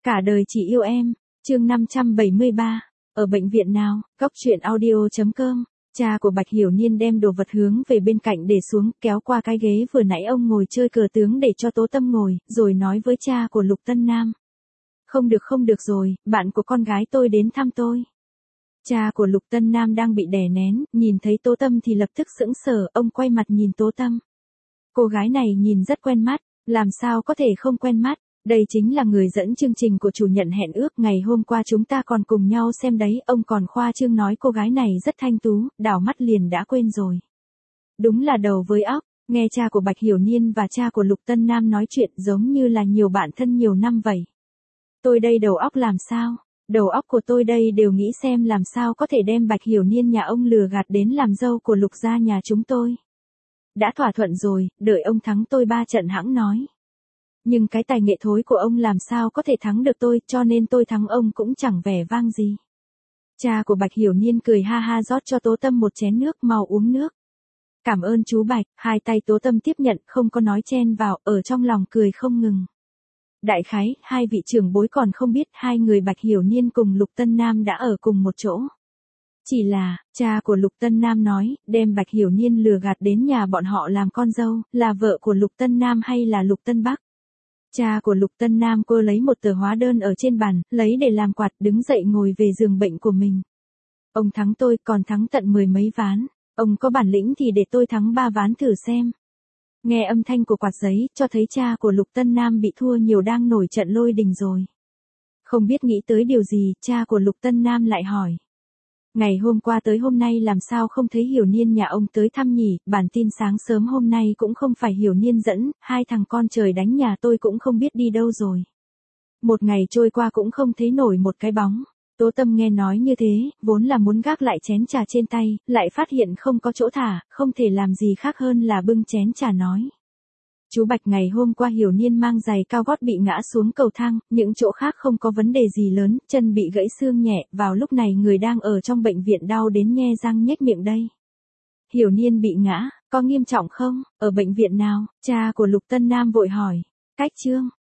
Cả đời chỉ yêu em, chương 573, ở bệnh viện nào, góc truyện audio.com. Cha của Bạch Hiểu Niên đem đồ vật hướng về bên cạnh để xuống, kéo qua cái ghế vừa nãy ông ngồi chơi cờ tướng để cho Tố Tâm ngồi, rồi nói với cha của Lục Tân Nam. Không được rồi, bạn của con gái tôi đến thăm tôi. Cha của Lục Tân Nam đang bị đè nén, nhìn thấy Tố Tâm thì lập tức sững sờ, ông quay mặt nhìn Tố Tâm. Cô gái này nhìn rất quen mắt, làm sao có thể không quen mắt, đây chính là người dẫn chương trình của chủ nhận hẹn ước ngày hôm qua chúng ta còn cùng nhau xem đấy, ông còn khoa trương nói cô gái này rất thanh tú, đảo mắt liền đã quên rồi. Đúng là đầu với óc, nghe cha của Bạch Hiểu Niên và cha của Lục Tân Nam nói chuyện giống như là nhiều bạn thân nhiều năm vậy. Tôi đây đầu óc làm sao? Đầu óc của tôi đây đều nghĩ xem làm sao có thể đem Bạch Hiểu Niên nhà ông lừa gạt đến làm dâu của Lục gia nhà chúng tôi. Đã thỏa thuận rồi, đợi ông thắng tôi 3 trận hãng nói. Nhưng cái tài nghệ thối của ông làm sao có thể thắng được tôi, cho nên tôi thắng ông cũng chẳng vẻ vang gì. Cha của Bạch Hiểu Niên cười ha ha rót cho Tố Tâm một chén nước, mau uống nước. Cảm ơn chú Bạch, hai tay Tố Tâm tiếp nhận, không có nói chen vào, ở trong lòng cười không ngừng. Đại khái, hai vị trưởng bối còn không biết hai người Bạch Hiểu Niên cùng Lục Tân Nam đã ở cùng một chỗ. Chỉ là, cha của Lục Tân Nam nói, đem Bạch Hiểu Niên lừa gạt đến nhà bọn họ làm con dâu, là vợ của Lục Tân Nam hay là Lục Tân Bắc? Cha của Lục Tân Nam cô lấy một tờ hóa đơn ở trên bàn, lấy để làm quạt, đứng dậy ngồi về giường bệnh của mình. Ông thắng tôi, còn thắng tận 10 mấy ván, ông có bản lĩnh thì để tôi thắng 3 ván thử xem. Nghe âm thanh của quạt giấy, cho thấy cha của Lục Tân Nam bị thua nhiều đang nổi trận lôi đình rồi. Không biết nghĩ tới điều gì, cha của Lục Tân Nam lại hỏi. Ngày hôm qua tới hôm nay làm sao không thấy Hiểu Niên nhà ông tới thăm nhỉ, bản tin sáng sớm hôm nay cũng không phải Hiểu Niên dẫn, hai thằng con trời đánh nhà tôi cũng không biết đi đâu rồi. Một ngày trôi qua cũng không thấy nổi một cái bóng. Tố Tâm nghe nói như thế, vốn là muốn gác lại chén trà trên tay, lại phát hiện không có chỗ thả, không thể làm gì khác hơn là bưng chén trà nói. Chú Bạch, ngày hôm qua Hiểu Niên mang giày cao gót bị ngã xuống cầu thang, những chỗ khác không có vấn đề gì lớn, chân bị gãy xương nhẹ, vào lúc này người đang ở trong bệnh viện đau đến nhe răng nhếch miệng đây. Hiểu Niên bị ngã, có nghiêm trọng không, ở bệnh viện nào? Cha của Lục Tân Nam vội hỏi. Cách Trương,